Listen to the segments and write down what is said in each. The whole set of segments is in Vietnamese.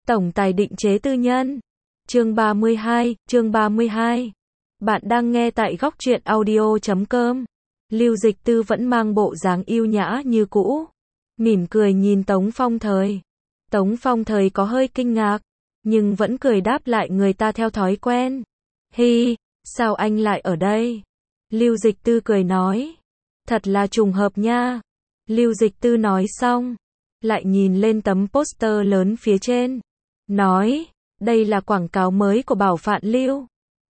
Tổng tài định chế tư nhân. Chương 32. Bạn đang nghe tại góc truyện audio.com. Lưu Dịch Tư vẫn mang bộ dáng yêu nhã như cũ, mỉm cười nhìn Tống Phong Thời. Tống Phong Thời có hơi kinh ngạc, nhưng vẫn cười đáp lại người ta theo thói quen. Hi, sao anh lại ở đây? Lưu Dịch Tư cười nói. Thật là trùng hợp nha. Lưu Dịch Tư nói xong, lại nhìn lên tấm poster lớn phía trên, nói, đây là quảng cáo mới của Bảo Phạn Lưu.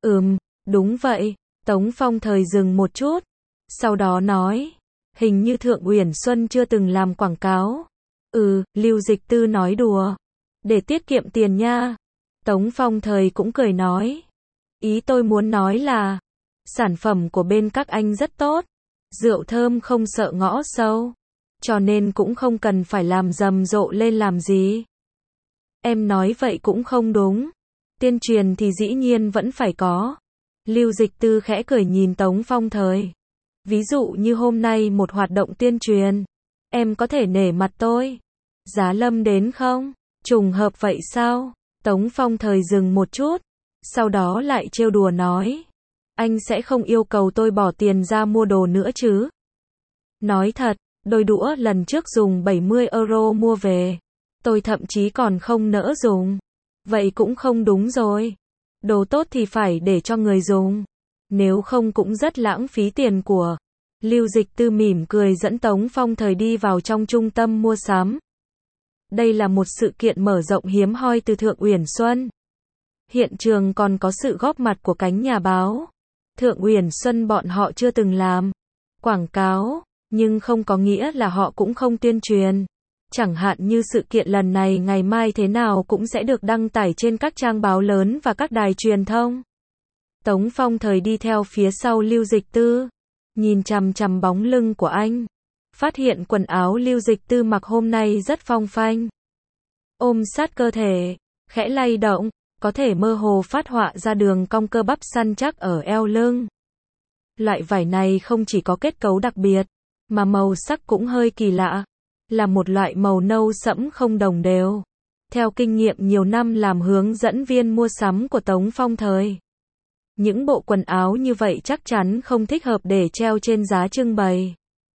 Đúng vậy. Tống Phong Thời dừng một chút, sau đó nói, hình như Thượng Uyển Xuân chưa từng làm quảng cáo. Lưu Dịch Tư nói đùa, để tiết kiệm tiền nha. Tống Phong Thời cũng cười nói, ý tôi muốn nói là, sản phẩm của bên các anh rất tốt, rượu thơm không sợ ngõ sâu, cho nên cũng không cần phải làm rầm rộ lên làm gì. Em nói vậy cũng không đúng. Tuyên truyền thì dĩ nhiên vẫn phải có. Lưu Dịch Tư khẽ cười nhìn Tống Phong Thời. Ví dụ như hôm nay một hoạt động tuyên truyền, em có thể nể mặt tôi. Giá Lâm đến không? Trùng hợp vậy sao? Tống Phong Thời dừng một chút, sau đó lại trêu đùa nói, anh sẽ không yêu cầu tôi bỏ tiền ra mua đồ nữa chứ? Nói thật, đôi đũa lần trước dùng 70 euro mua về, tôi thậm chí còn không nỡ dùng. Vậy cũng không đúng rồi. Đồ tốt thì phải để cho người dùng, nếu không cũng rất lãng phí tiền của. Lưu Dịch Tư mỉm cười dẫn Tống Phong Thời đi vào trong trung tâm mua sắm. Đây là một sự kiện mở rộng hiếm hoi từ Thượng Uyển Xuân. Hiện trường còn có sự góp mặt của cánh nhà báo. Thượng Uyển Xuân bọn họ chưa từng làm quảng cáo, nhưng không có nghĩa là họ cũng không tuyên truyền. Chẳng hạn như sự kiện lần này ngày mai thế nào cũng sẽ được đăng tải trên các trang báo lớn và các đài truyền thông. Tống Phong Thời đi theo phía sau Lưu Dịch Tư, nhìn chằm chằm bóng lưng của anh, phát hiện quần áo Lưu Dịch Tư mặc hôm nay rất phong phanh. Ôm sát cơ thể, khẽ lay động, có thể mơ hồ phát họa ra đường cong cơ bắp săn chắc ở eo lưng. Loại vải này không chỉ có kết cấu đặc biệt, mà màu sắc cũng hơi kỳ lạ. Là một loại màu nâu sẫm không đồng đều. Theo kinh nghiệm nhiều năm làm hướng dẫn viên mua sắm của Tống Phong Thời, những bộ quần áo như vậy chắc chắn không thích hợp để treo trên giá trưng bày.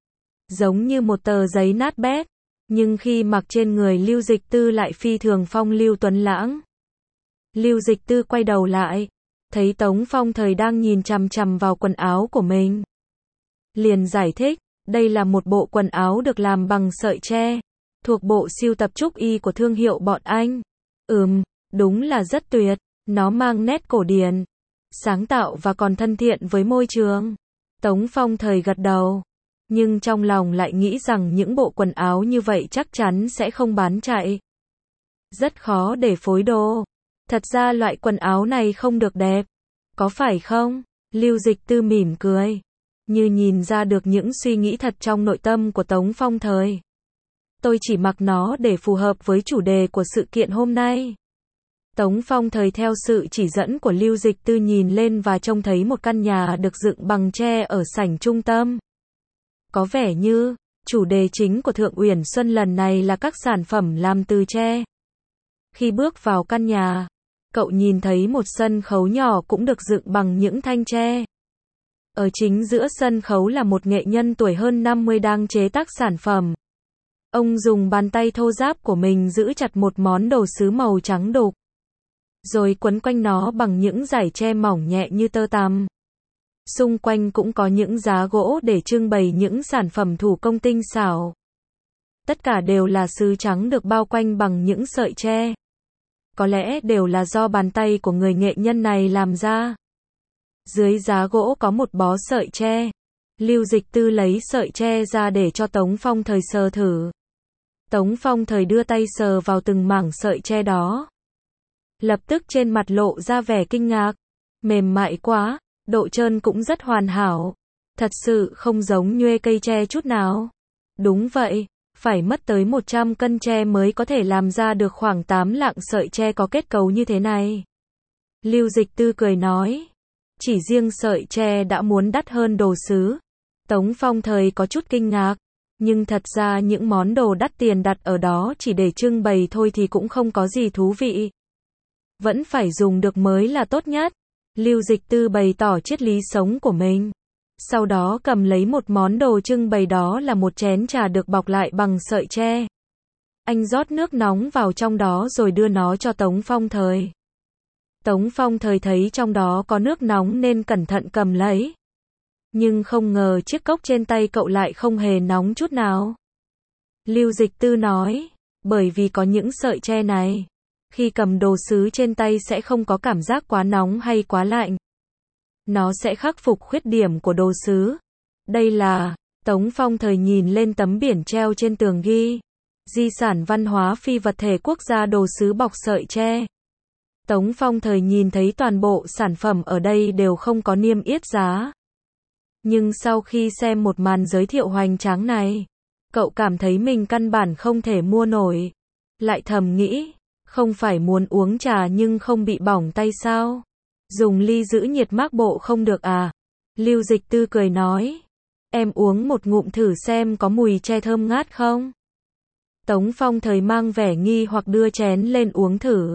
Giống như một tờ giấy nát bét, nhưng khi mặc trên người Lưu Dịch Tư lại phi thường phong lưu tuấn lãng. Lưu Dịch Tư quay đầu lại, thấy Tống Phong Thời đang nhìn chằm chằm vào quần áo của mình, liền giải thích, đây là một bộ quần áo được làm bằng sợi tre, thuộc bộ sưu tập trúc y của thương hiệu bọn anh. Đúng là rất tuyệt, nó mang nét cổ điển, sáng tạo và còn thân thiện với môi trường. Tống Phong Thời gật đầu, nhưng trong lòng lại nghĩ rằng những bộ quần áo như vậy chắc chắn sẽ không bán chạy. Rất khó để phối đồ. Thật ra loại quần áo này không được đẹp, có phải không? Lưu Dịch Tư mỉm cười, như nhìn ra được những suy nghĩ thật trong nội tâm của Tống Phong Thời. Tôi chỉ mặc nó để phù hợp với chủ đề của sự kiện hôm nay. Tống Phong Thời theo sự chỉ dẫn của Lưu Dịch Tư nhìn lên và trông thấy một căn nhà được dựng bằng tre ở sảnh trung tâm. Có vẻ như, chủ đề chính của Thượng Uyển Xuân lần này là các sản phẩm làm từ tre. Khi bước vào căn nhà, cậu nhìn thấy một sân khấu nhỏ cũng được dựng bằng những thanh tre. Ở chính giữa sân khấu là một nghệ nhân tuổi hơn 50 đang chế tác sản phẩm. Ông dùng bàn tay thô ráp của mình giữ chặt một món đồ sứ màu trắng đục, rồi quấn quanh nó bằng những dải tre mỏng nhẹ như tơ tằm. Xung quanh cũng có những giá gỗ để trưng bày những sản phẩm thủ công tinh xảo. Tất cả đều là sứ trắng được bao quanh bằng những sợi tre. Có lẽ đều là do bàn tay của người nghệ nhân này làm ra. Dưới giá gỗ có một bó sợi tre. Lưu Dịch Tư lấy sợi tre ra để cho Tống Phong Thời sờ thử. Tống Phong Thời đưa tay sờ vào từng mảng sợi tre đó. Lập tức trên mặt lộ ra vẻ kinh ngạc. Mềm mại quá, độ trơn cũng rất hoàn hảo. Thật sự không giống nhuê cây tre chút nào. Đúng vậy, phải mất tới 100 cân tre mới có thể làm ra được khoảng 8 lạng sợi tre có kết cấu như thế này. Lưu Dịch Tư cười nói. Chỉ riêng sợi tre đã muốn đắt hơn đồ sứ. Tống Phong Thời có chút kinh ngạc, Nhưng thật ra những món đồ đắt tiền đặt ở đó chỉ để trưng bày thôi thì cũng không có gì thú vị. Vẫn phải dùng được mới là tốt nhất. Lưu Dịch Tư bày tỏ triết lý sống của mình. Sau đó cầm lấy một món đồ trưng bày, đó là một chén trà được bọc lại bằng sợi tre. Anh rót nước nóng vào trong đó rồi đưa nó cho Tống Phong Thời. Tống Phong Thời thấy trong đó có nước nóng nên cẩn thận cầm lấy. Nhưng không ngờ chiếc cốc trên tay cậu lại không hề nóng chút nào. Lưu Dịch Tư nói, bởi vì có những sợi tre này, khi cầm đồ sứ trên tay sẽ không có cảm giác quá nóng hay quá lạnh. Nó sẽ khắc phục khuyết điểm của đồ sứ. Đây là, Tống Phong Thời nhìn lên tấm biển treo trên tường ghi, di sản văn hóa phi vật thể quốc gia đồ sứ bọc sợi tre. Tống Phong Thời nhìn thấy toàn bộ sản phẩm ở đây đều không có niêm yết giá. Nhưng sau khi xem một màn giới thiệu hoành tráng này, cậu cảm thấy mình căn bản không thể mua nổi. Lại thầm nghĩ, không phải muốn uống trà nhưng không bị bỏng tay sao? Dùng ly giữ nhiệt mác bộ không được à? Lưu Dịch Tư cười nói, em uống một ngụm thử xem có mùi tre thơm ngát không? Tống Phong Thời mang vẻ nghi hoặc đưa chén lên uống thử.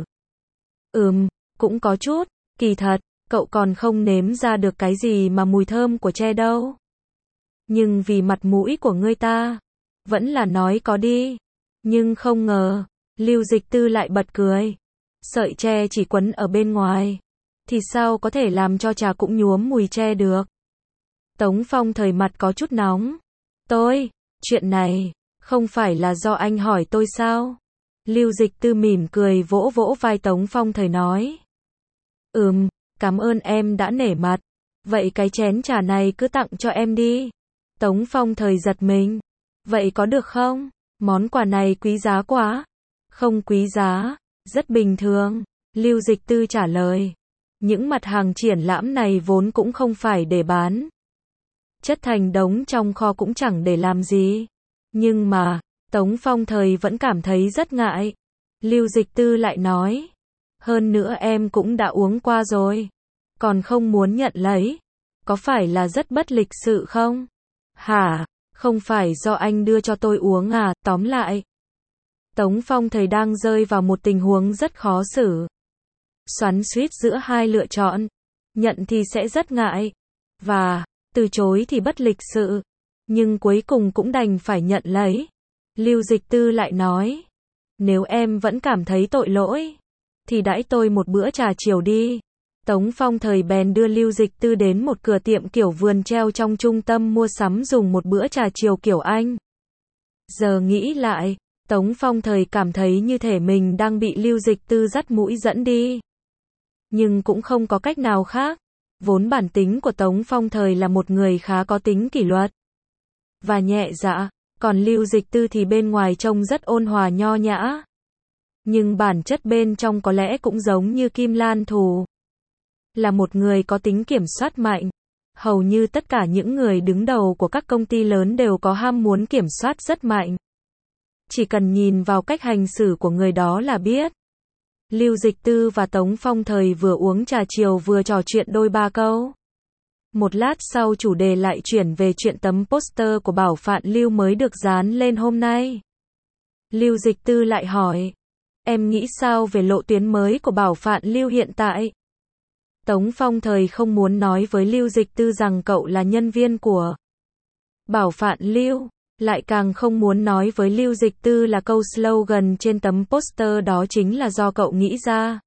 Cũng có chút, kỳ thật, cậu còn không nếm ra được cái gì mà mùi thơm của tre đâu. Nhưng vì mặt mũi của ngươi ta, vẫn là nói có đi. Nhưng không ngờ, Lưu Dịch Tư lại bật cười. Sợi tre chỉ quấn ở bên ngoài, thì sao có thể làm cho trà cũng nhuốm mùi tre được? Tống Phong Thời mặt có chút nóng. Chuyện này, không phải là do anh hỏi tôi sao? Lưu Dịch Tư mỉm cười vỗ vỗ vai Tống Phong Thời nói. Cảm ơn em đã nể mặt. Vậy cái chén trà này cứ tặng cho em đi. Tống Phong Thời giật mình. Vậy có được không? Món quà này quý giá quá. Không quý giá, rất bình thường. Lưu Dịch Tư trả lời. Những mặt hàng triển lãm này vốn cũng không phải để bán. Chất thành đống trong kho cũng chẳng để làm gì. Nhưng mà, Tống Phong Thời vẫn cảm thấy rất ngại. Lưu Dịch Tư lại nói. Hơn nữa em cũng đã uống qua rồi. Còn không muốn nhận lấy. Có phải là rất bất lịch sự không? Hả? Không phải do anh đưa cho tôi uống à? Tóm lại, Tống Phong Thời đang rơi vào một tình huống rất khó xử. Xoắn xuýt giữa hai lựa chọn. Nhận thì sẽ rất ngại. Và, từ chối thì bất lịch sự. Nhưng cuối cùng cũng đành phải nhận lấy. Lưu Dịch Tư lại nói. Nếu em vẫn cảm thấy tội lỗi, thì đãi tôi một bữa trà chiều đi. Tống Phong Thời bèn đưa Lưu Dịch Tư đến một cửa tiệm kiểu vườn treo trong trung tâm mua sắm dùng một bữa trà chiều kiểu Anh. Giờ nghĩ lại, Tống Phong Thời cảm thấy như thể mình đang bị Lưu Dịch Tư dắt mũi dẫn đi. Nhưng cũng không có cách nào khác. Vốn bản tính của Tống Phong Thời là một người khá có tính kỷ luật và nhẹ dạ, còn Lưu Dịch Tư thì bên ngoài trông rất ôn hòa nho nhã. Nhưng bản chất bên trong có lẽ cũng giống như Kim Lan Thù. Là một người có tính kiểm soát mạnh. Hầu như tất cả những người đứng đầu của các công ty lớn đều có ham muốn kiểm soát rất mạnh. Chỉ cần nhìn vào cách hành xử của người đó là biết. Lưu Dịch Tư và Tống Phong Thời vừa uống trà chiều vừa trò chuyện đôi ba câu. Một lát sau chủ đề lại chuyển về chuyện tấm poster của Bảo Phạn Lưu mới được dán lên hôm nay. Lưu Dịch Tư lại hỏi. Em nghĩ sao về lộ tuyến mới của Bảo Phạn Lưu hiện tại? Tống Phong Thời không muốn nói với Lưu Dịch Tư rằng cậu là nhân viên của Bảo Phạn Lưu. Lại càng không muốn nói với Lưu Dịch Tư là câu slogan trên tấm poster đó chính là do cậu nghĩ ra.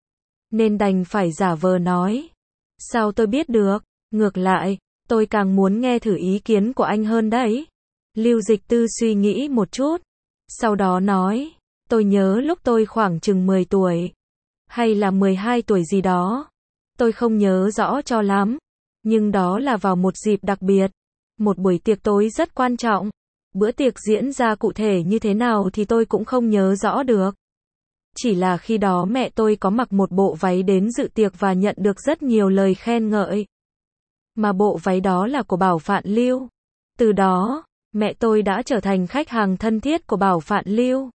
Nên đành phải giả vờ nói. Sao tôi biết được? Ngược lại, tôi càng muốn nghe thử ý kiến của anh hơn đấy. Lưu Dịch Tư suy nghĩ một chút. Sau đó nói. Tôi nhớ lúc tôi khoảng chừng 10 tuổi. Hay là 12 tuổi gì đó. Tôi không nhớ rõ cho lắm. Nhưng đó là vào một dịp đặc biệt. Một buổi tiệc tối rất quan trọng. Bữa tiệc diễn ra cụ thể như thế nào thì tôi cũng không nhớ rõ được. Chỉ là khi đó mẹ tôi có mặc một bộ váy đến dự tiệc và nhận được rất nhiều lời khen ngợi. Mà bộ váy đó là của Bảo Phạn Lưu. Từ đó, mẹ tôi đã trở thành khách hàng thân thiết của Bảo Phạn Lưu.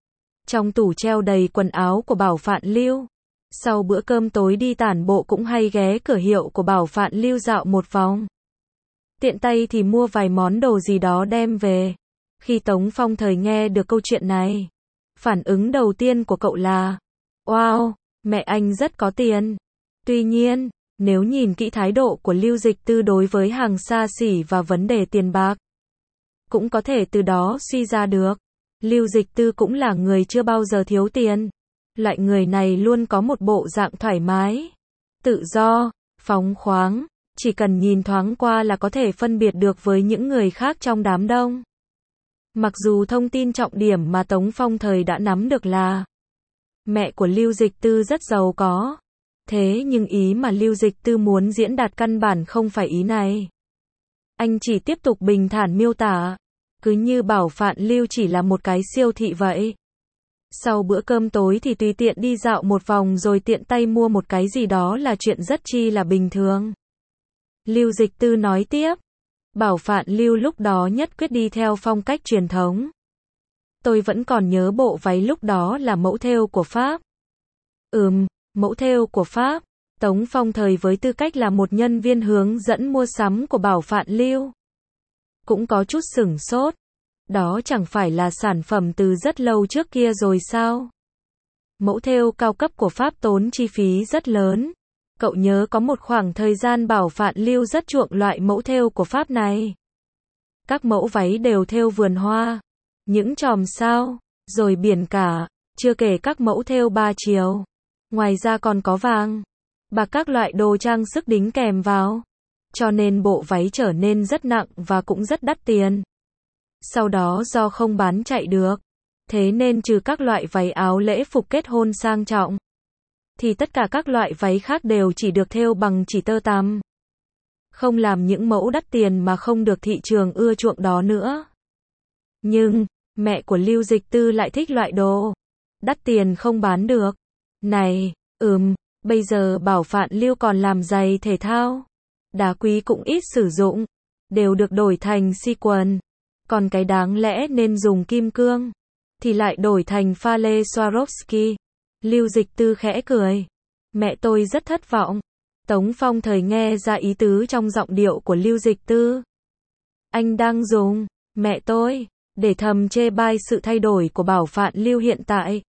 Trong tủ treo đầy quần áo của Bảo Phạn Lưu. Sau bữa cơm tối đi tản bộ cũng hay ghé cửa hiệu của Bảo Phạn Lưu dạo một vòng. Tiện tay thì mua vài món đồ gì đó đem về. Khi Tống Phong Thời nghe được câu chuyện này, phản ứng đầu tiên của cậu là, wow, mẹ anh rất có tiền. Tuy nhiên, nếu nhìn kỹ thái độ của Lưu Dịch Tư đối với hàng xa xỉ và vấn đề tiền bạc, cũng có thể từ đó suy ra được, Lưu Dịch Tư cũng là người chưa bao giờ thiếu tiền. Loại người này luôn có một bộ dạng thoải mái, tự do, phóng khoáng, chỉ cần nhìn thoáng qua là có thể phân biệt được với những người khác trong đám đông. Mặc dù thông tin trọng điểm mà Tống Phong Thời đã nắm được là mẹ của Lưu Dịch Tư rất giàu có, thế nhưng ý mà Lưu Dịch Tư muốn diễn đạt căn bản không phải ý này. Anh chỉ tiếp tục bình thản miêu tả, cứ như bảo Phạn Lưu chỉ là một cái siêu thị vậy. Sau bữa cơm tối thì tùy tiện đi dạo một vòng rồi tiện tay mua một cái gì đó là chuyện rất chi là bình thường. Lưu Dịch Tư nói tiếp, bảo Phạn Lưu lúc đó nhất quyết đi theo phong cách truyền thống. Tôi vẫn còn nhớ bộ váy lúc đó là mẫu thêu của Pháp. Mẫu thêu của Pháp. Tống Phong Thời với tư cách là một nhân viên hướng dẫn mua sắm của bảo Phạn Lưu, cũng có chút sửng sốt. Đó chẳng phải là sản phẩm từ rất lâu trước kia rồi sao? Mẫu thêu cao cấp của Pháp tốn chi phí rất lớn. Cậu nhớ có một khoảng thời gian bảo Phạn Lưu rất chuộng loại mẫu thêu của Pháp này. Các mẫu váy đều thêu vườn hoa, những chòm sao, rồi biển cả, chưa kể các mẫu thêu 3 chiều. Ngoài ra còn có vàng, bạc các loại đồ trang sức đính kèm vào. Cho nên bộ váy trở nên rất nặng và cũng rất đắt tiền. Sau đó do không bán chạy được, thế nên trừ các loại váy áo lễ phục kết hôn sang trọng, thì tất cả các loại váy khác đều chỉ được thêu bằng chỉ tơ tằm. Không làm những mẫu đắt tiền mà không được thị trường ưa chuộng đó nữa. Nhưng, mẹ của Lưu Dịch Tư lại thích loại đồ đắt tiền không bán được. Này, bây giờ bảo Phạn Lưu còn làm giày thể thao, đá quý cũng ít sử dụng, đều được đổi thành si quần. Còn cái đáng lẽ nên dùng kim cương, thì lại đổi thành pha lê Swarovski. Lưu Dịch Tư khẽ cười. Mẹ tôi rất thất vọng. Tống Phong Thời nghe ra ý tứ trong giọng điệu của Lưu Dịch Tư. Anh đang dùng mẹ tôi để thầm chê bai sự thay đổi của bảo Phạn Lưu hiện tại.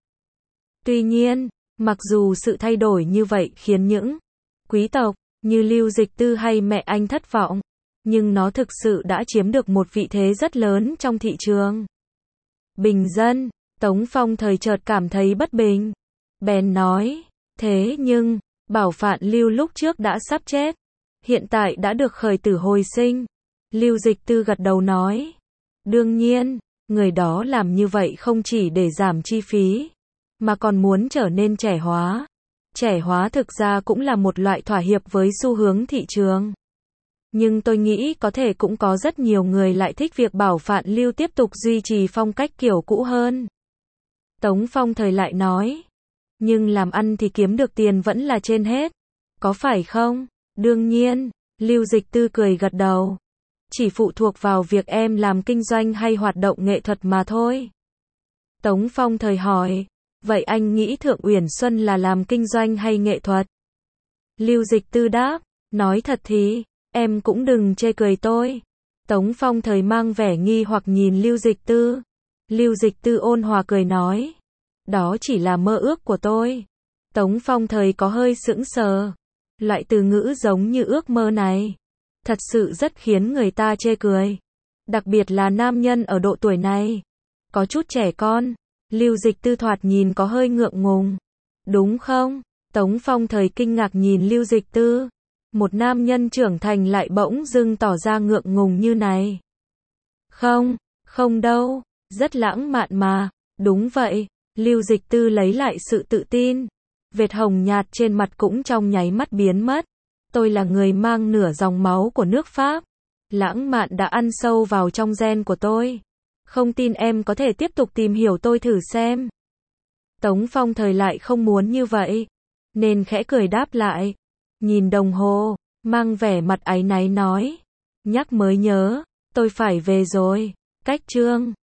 Tuy nhiên, mặc dù sự thay đổi như vậy khiến những quý tộc như Lưu Dịch Tư hay mẹ anh thất vọng, nhưng nó thực sự đã chiếm được một vị thế rất lớn trong thị trường bình dân. Tống Phong Thời chợt cảm thấy bất bình, bèn nói, thế nhưng, bảo Phạn Lưu lúc trước đã sắp chết, hiện tại đã được khởi tử hồi sinh. Lưu Dịch Tư gật đầu nói, đương nhiên, người đó làm như vậy không chỉ để giảm chi phí, mà còn muốn trở nên trẻ hóa. Trẻ hóa thực ra cũng là một loại thỏa hiệp với xu hướng thị trường. Nhưng tôi nghĩ có thể cũng có rất nhiều người lại thích việc bảo Phạn Lưu tiếp tục duy trì phong cách kiểu cũ hơn. Tống Phong Thời lại nói, nhưng làm ăn thì kiếm được tiền vẫn là trên hết, có phải không? Đương nhiên, Lưu Dịch Tư cười gật đầu. Chỉ phụ thuộc vào việc em làm kinh doanh hay hoạt động nghệ thuật mà thôi. Tống Phong Thời hỏi, vậy anh nghĩ Thượng Uyển Xuân là làm kinh doanh hay nghệ thuật? Lưu Dịch Tư đáp, nói thật thì, em cũng đừng chê cười tôi. Tống Phong Thời mang vẻ nghi hoặc nhìn Lưu Dịch Tư. Lưu Dịch Tư ôn hòa cười nói, đó chỉ là mơ ước của tôi. Tống Phong Thời có hơi sững sờ. Loại từ ngữ giống như ước mơ này, thật sự rất khiến người ta chê cười. Đặc biệt là nam nhân ở độ tuổi này, có chút trẻ con. Lưu Dịch Tư thoạt nhìn có hơi ngượng ngùng. Đúng không? Tống Phong Thời kinh ngạc nhìn Lưu Dịch Tư. Một nam nhân trưởng thành lại bỗng dưng tỏ ra ngượng ngùng như này. Không đâu, rất lãng mạn mà. Đúng vậy. Lưu Dịch Tư lấy lại sự tự tin. Vệt hồng nhạt trên mặt cũng trong nháy mắt biến mất. Tôi là người mang nửa dòng máu của nước Pháp. Lãng mạn đã ăn sâu vào trong gen của tôi. Không tin em có thể tiếp tục tìm hiểu tôi thử xem. Tống Phong Thời lại không muốn như vậy, nên khẽ cười đáp lại. Nhìn đồng hồ, mang vẻ mặt áy náy nói. Nhắc mới nhớ, tôi phải về rồi. Cách chương